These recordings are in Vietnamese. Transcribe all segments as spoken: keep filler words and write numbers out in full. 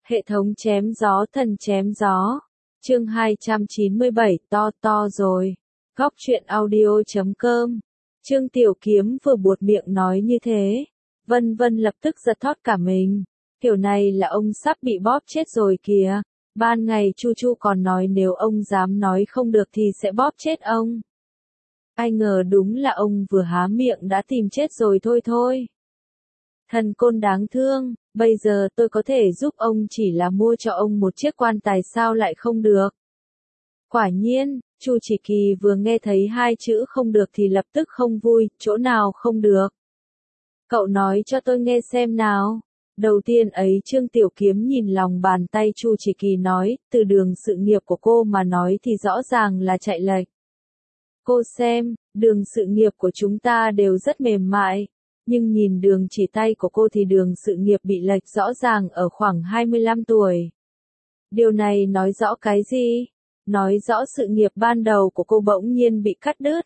Hệ thống chém gió thần chém gió. Chương hai trăm chín mươi bảy to to rồi. Góc truyện audio chấm com. Trương Tiểu Kiếm vừa buột miệng nói như thế. Vân Vân lập tức giật thót cả mình. Kiểu này là ông sắp bị bóp chết rồi kìa. Ban ngày Chu Chu còn nói nếu ông dám nói không được thì sẽ bóp chết ông. Ai ngờ đúng là ông vừa há miệng đã tìm chết rồi thôi thôi. Thần côn đáng thương, bây giờ tôi có thể giúp ông chỉ là mua cho ông một chiếc quan tài sao lại không được. Quả nhiên, Chu Chỉ Kỳ vừa nghe thấy hai chữ không được thì lập tức không vui, chỗ nào không được. Cậu nói cho tôi nghe xem nào. Đầu tiên ấy Trương Tiểu Kiếm nhìn lòng bàn tay Chu Chỉ Kỳ nói, từ đường sự nghiệp của cô mà nói thì rõ ràng là chạy lệch. Cô xem, đường sự nghiệp của chúng ta đều rất mềm mại. Nhưng nhìn đường chỉ tay của cô thì đường sự nghiệp bị lệch rõ ràng ở khoảng hai mươi lăm tuổi. Điều này nói rõ cái gì? Nói rõ sự nghiệp ban đầu của cô bỗng nhiên bị cắt đứt.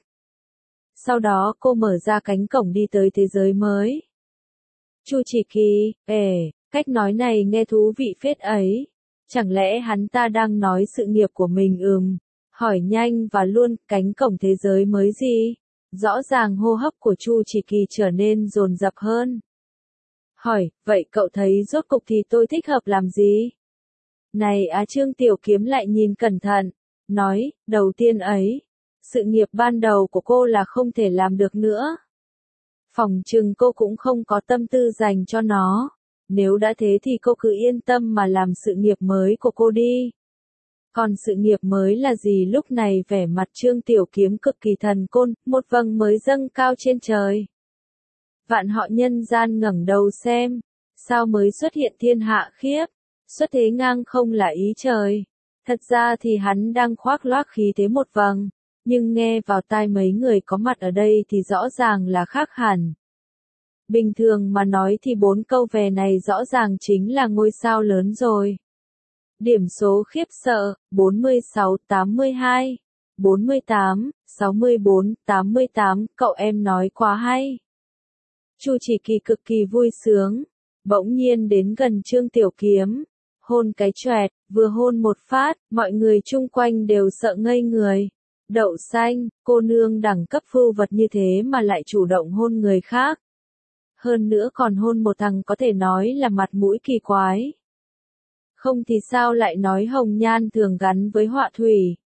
Sau đó cô mở ra cánh cổng đi tới thế giới mới. Chu Chỉ Kỳ, ề, cách nói này nghe thú vị phết ấy. Chẳng lẽ hắn ta đang nói sự nghiệp của mình ừm, hỏi nhanh và luôn, cánh cổng thế giới mới gì? Rõ ràng hô hấp của Chu Chỉ Kỳ trở nên dồn dập hơn. Hỏi, vậy cậu thấy rốt cục thì tôi thích hợp làm gì? Này á Trương Tiểu Kiếm lại nhìn cẩn thận, nói, đầu tiên ấy, sự nghiệp ban đầu của cô là không thể làm được nữa. Phòng chừng cô cũng không có tâm tư dành cho nó. Nếu đã thế thì cô cứ yên tâm mà làm sự nghiệp mới của cô đi. Còn sự nghiệp mới là gì? Lúc này vẻ mặt Trương Tiểu Kiếm cực kỳ thần côn, một vầng mới dâng cao trên trời. Vạn họ nhân gian ngẩng đầu xem, sao mới xuất hiện thiên hạ khiếp, xuất thế ngang không là ý trời. Thật ra thì hắn đang khoác loác khí thế một vầng, nhưng nghe vào tai mấy người có mặt ở đây thì rõ ràng là khác hẳn. Bình thường mà nói thì bốn câu về này rõ ràng chính là ngôi sao lớn rồi. Điểm số khiếp sợ, bốn mươi sáu tám mươi hai, bốn mươi tám, sáu mươi bốn, tám mươi tám, cậu em nói quá hay. Chu Chỉ Kỳ cực kỳ vui sướng, bỗng nhiên đến gần Trương Tiểu Kiếm, hôn cái choẹt, vừa hôn một phát, mọi người chung quanh đều sợ ngây người. Đậu xanh, cô nương đẳng cấp phưu vật như thế mà lại chủ động hôn người khác. Hơn nữa còn hôn một thằng có thể nói là mặt mũi kỳ quái. Không thì sao lại nói hồng nhan thường gắn với họa thủy.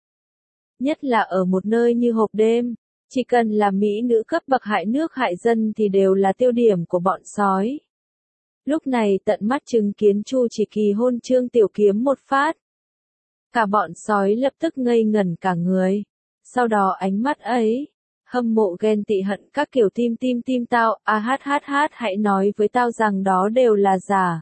Nhất là ở một nơi như hộp đêm, chỉ cần là mỹ nữ cấp bậc hại nước hại dân thì đều là tiêu điểm của bọn sói. Lúc này tận mắt chứng kiến Chu Chỉ Kỳ hôn Trương Tiểu Kiếm một phát. Cả bọn sói lập tức ngây ngẩn cả người. Sau đó ánh mắt ấy, hâm mộ ghen tị hận các kiểu tim tim tim tao, a hát hát hát hãy nói với tao rằng đó đều là giả.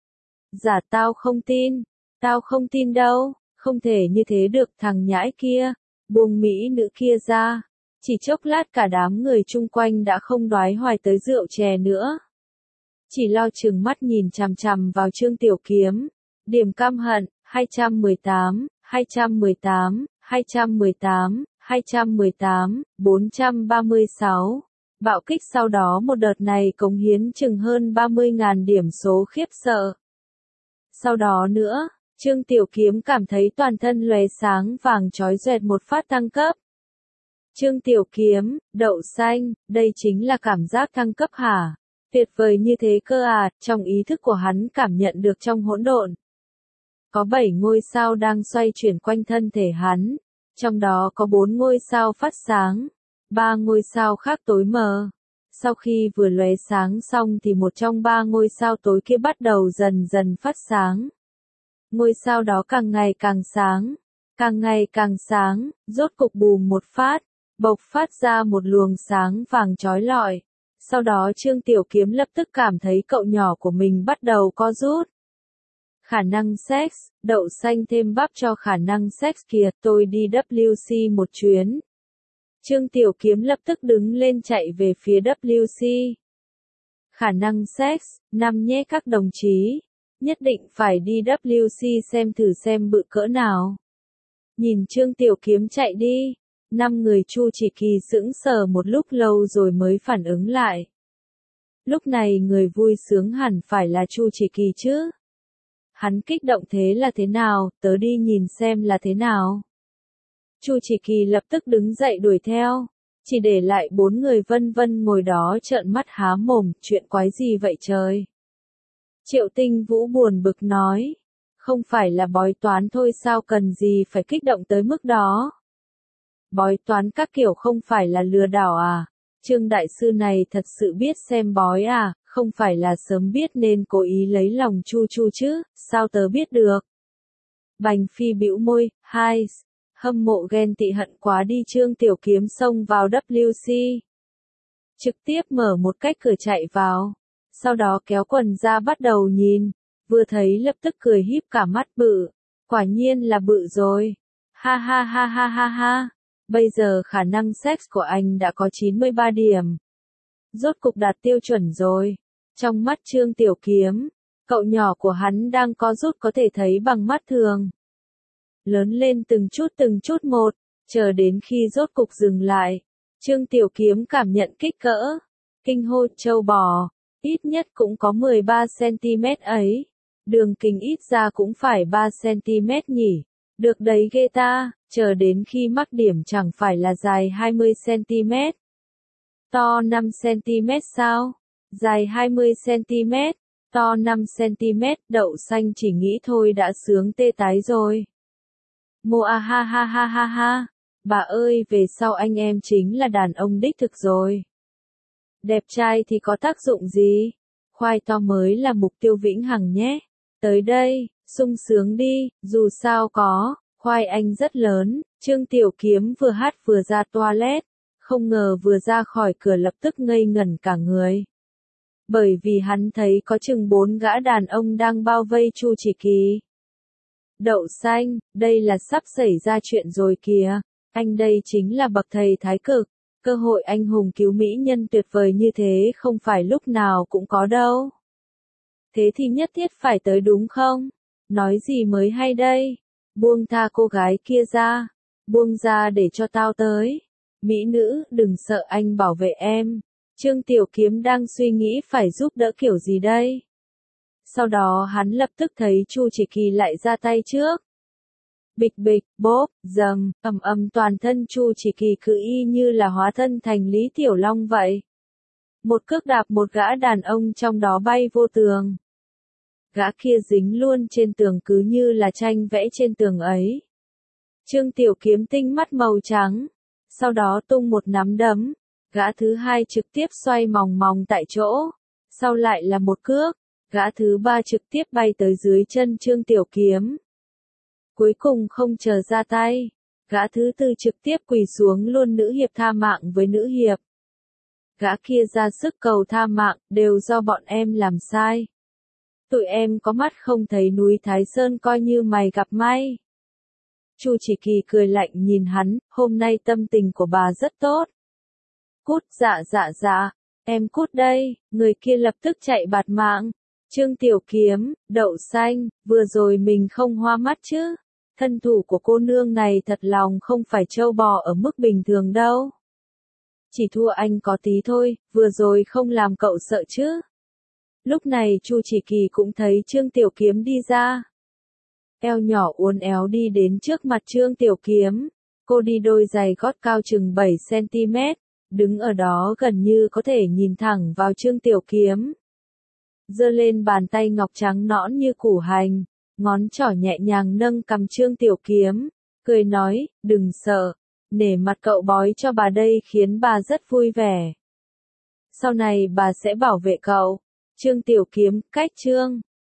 Giả tao không tin, tao không tin đâu, không thể như thế được thằng nhãi kia, buông mỹ nữ kia ra. Chỉ chốc lát cả đám người chung quanh đã không đoái hoài tới rượu chè nữa. Chỉ lo chừng mắt nhìn chằm chằm vào Trương Tiểu Kiếm, điểm căm hận, hai trăm mười tám, hai trăm mười tám, hai trăm mười tám, hai trăm mười tám, bốn trăm ba mươi sáu. Bạo kích sau đó một đợt này cống hiến chừng hơn ba mươi nghìn điểm số khiếp sợ. Sau đó nữa, Trương Tiểu Kiếm cảm thấy toàn thân lóe sáng vàng chói doẹt một phát thăng cấp. Trương Tiểu Kiếm, đậu xanh, đây chính là cảm giác thăng cấp hả? Tuyệt vời như thế cơ à, trong ý thức của hắn cảm nhận được trong hỗn độn. Có bảy ngôi sao đang xoay chuyển quanh thân thể hắn, trong đó có bốn ngôi sao phát sáng, ba ngôi sao khác tối mờ. Sau khi vừa lóe sáng xong thì một trong ba ngôi sao tối kia bắt đầu dần dần phát sáng. Ngôi sao đó càng ngày càng sáng, càng ngày càng sáng, rốt cục bùm một phát, bộc phát ra một luồng sáng vàng chói lọi. Sau đó Trương Tiểu Kiếm lập tức cảm thấy cậu nhỏ của mình bắt đầu co rút. Khả năng sex, đậu xanh thêm bắp cho khả năng sex kìa, tôi đi W C một chuyến. Trương Tiểu Kiếm lập tức đứng lên chạy về phía W C. Khả năng sex, năm nhé các đồng chí, nhất định phải đi W C xem thử xem bự cỡ nào. Nhìn Trương Tiểu Kiếm chạy đi, năm người Chu Chỉ Kỳ sững sờ một lúc lâu rồi mới phản ứng lại. Lúc này người vui sướng hẳn phải là Chu Chỉ Kỳ chứ. Hắn kích động thế là thế nào, tớ đi nhìn xem là thế nào. Chu Chỉ Kỳ lập tức đứng dậy đuổi theo, chỉ để lại bốn người vân vân ngồi đó trợn mắt há mồm, chuyện quái gì vậy trời. Triệu Tinh Vũ buồn bực nói, không phải là bói toán thôi sao cần gì phải kích động tới mức đó. Bói toán các kiểu không phải là lừa đảo à, Trương đại sư này thật sự biết xem bói à, không phải là sớm biết nên cố ý lấy lòng Chu Chu chứ, sao tớ biết được. Bành Phi bĩu môi, hai, hâm mộ ghen tị hận quá đi. Trương Tiểu Kiếm xông vào W C. Trực tiếp mở một cách cửa chạy vào, sau đó kéo quần ra bắt đầu nhìn, vừa thấy lập tức cười híp cả mắt bự, quả nhiên là bự rồi, ha ha ha ha ha ha, bây giờ khả năng sex của anh đã có chín mươi ba điểm. Rốt cục đạt tiêu chuẩn rồi, trong mắt Trương Tiểu Kiếm, cậu nhỏ của hắn đang có rút có thể thấy bằng mắt thường. Lớn lên từng chút từng chút một, chờ đến khi rốt cục dừng lại, Trương Tiểu Kiếm cảm nhận kích cỡ, kinh hô trâu bò, ít nhất cũng có mười ba xăng-ti-mét ấy, đường kính ít ra cũng phải ba xăng-ti-mét nhỉ, được đấy ghê ta, chờ đến khi mắc điểm chẳng phải là dài hai mươi xăng-ti-mét, to năm xăng-ti-mét sao, dài hai mươi xăng-ti-mét, to năm xăng-ti-mét, đậu xanh chỉ nghĩ thôi đã sướng tê tái rồi. Mô a ha ha ha ha ha, bà ơi về sau anh em chính là đàn ông đích thực rồi. Đẹp trai thì có tác dụng gì? Khoai to mới là mục tiêu vĩnh hằng nhé. Tới đây, sung sướng đi, dù sao có, khoai anh rất lớn. Trương Tiểu Kiếm vừa hát vừa ra toilet, không ngờ vừa ra khỏi cửa lập tức ngây ngẩn cả người. Bởi vì hắn thấy có chừng bốn gã đàn ông đang bao vây Chu Chỉ Kỳ. Đậu xanh, đây là sắp xảy ra chuyện rồi kìa, anh đây chính là bậc thầy thái cực, cơ hội anh hùng cứu mỹ nhân tuyệt vời như thế không phải lúc nào cũng có đâu. Thế thì nhất thiết phải tới đúng không? Nói gì mới hay đây? Buông tha cô gái kia ra, buông ra để cho tao tới. Mỹ nữ, đừng sợ anh bảo vệ em. Trương Tiểu Kiếm đang suy nghĩ phải giúp đỡ kiểu gì đây? Sau đó hắn lập tức thấy Chu Chỉ Kỳ lại ra tay trước. Bịch bịch, bốp, dầm, ầm ầm toàn thân Chu Chỉ Kỳ cứ y như là hóa thân thành Lý Tiểu Long vậy. Một cước đạp một gã đàn ông trong đó bay vô tường. Gã kia dính luôn trên tường cứ như là tranh vẽ trên tường ấy. Trương Tiểu Kiếm tinh mắt màu trắng. Sau đó tung một nắm đấm. Gã thứ hai trực tiếp xoay mòng mòng tại chỗ. Sau lại là một cước. Gã thứ ba trực tiếp bay tới dưới chân Trương Tiểu Kiếm. Cuối cùng không chờ ra tay. Gã thứ tư trực tiếp quỳ xuống luôn. Nữ hiệp tha mạng với nữ hiệp. Gã kia ra sức cầu tha mạng, đều do bọn em làm sai. Tụi em có mắt không thấy núi Thái Sơn coi như mày gặp may. Chu Chỉ Kỳ cười lạnh nhìn hắn, hôm nay tâm tình của bà rất tốt. Cút, dạ dạ dạ, em cút đây, người kia lập tức chạy bạt mạng. Trương Tiểu Kiếm, đậu xanh, vừa rồi mình không hoa mắt chứ. Thân thủ của cô nương này thật lòng không phải trâu bò ở mức bình thường đâu. Chỉ thua anh có tí thôi, vừa rồi không làm cậu sợ chứ. Lúc này Chu Chỉ Kỳ cũng thấy Trương Tiểu Kiếm đi ra. Eo nhỏ uốn éo đi đến trước mặt Trương Tiểu Kiếm. Cô đi đôi giày gót cao chừng bảy xăng-ti-mét, đứng ở đó gần như có thể nhìn thẳng vào Trương Tiểu Kiếm. Giơ lên bàn tay ngọc trắng nõn như củ hành, ngón trỏ nhẹ nhàng nâng cằm Trương Tiểu Kiếm, cười nói, đừng sợ, nể mặt cậu bói cho bà đây khiến bà rất vui vẻ. Sau này bà sẽ bảo vệ cậu. Trương Tiểu Kiếm, cách Trương